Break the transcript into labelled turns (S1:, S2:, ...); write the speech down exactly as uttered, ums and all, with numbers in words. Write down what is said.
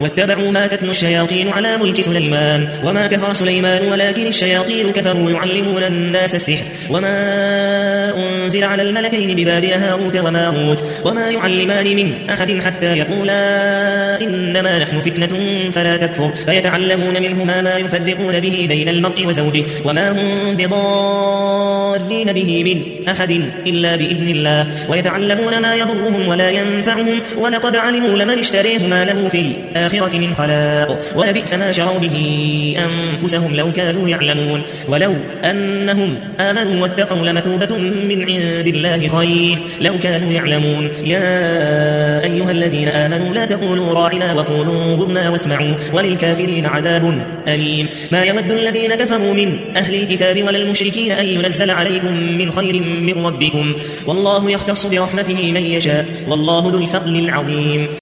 S1: واتبعوا ما تتلو الشياطين على ملك سليمان وما كفر سليمان ولكن الشياطين كفروا يعلمون الناس السحر وما أنزل على الملكين ببابل هاروت وماروت وما يعلمان من أحد حتى يقولا إنما نحن فتنة فلا تكفر فيتعلمون منهما ما يفرقون به بين المرء وزوجه وما هم بضارين به من أحد إلا بإذن الله ويتعلمون ما يضرهم ولا ينفعهم ولقد علموا لمن اشتريه ما له في الآخرة من خلاق ولبئس ما شروا به أنفسهم لو كانوا يعلمون ولو أنهم آمنوا واتقوا لمثوبة من عند الله خير لو كانوا يعلمون يا أيها الذين آمنوا لا تقولوا راعنا وقولوا انظرنا واسمعوا وللكافرين عذاب أليم ما يود الذين كفروا من أهل الكتاب ولا المشركين أن ينزل عليكم من خير من ربكم والله يختص برحمته من يشاء والله ذو الفضل العظيم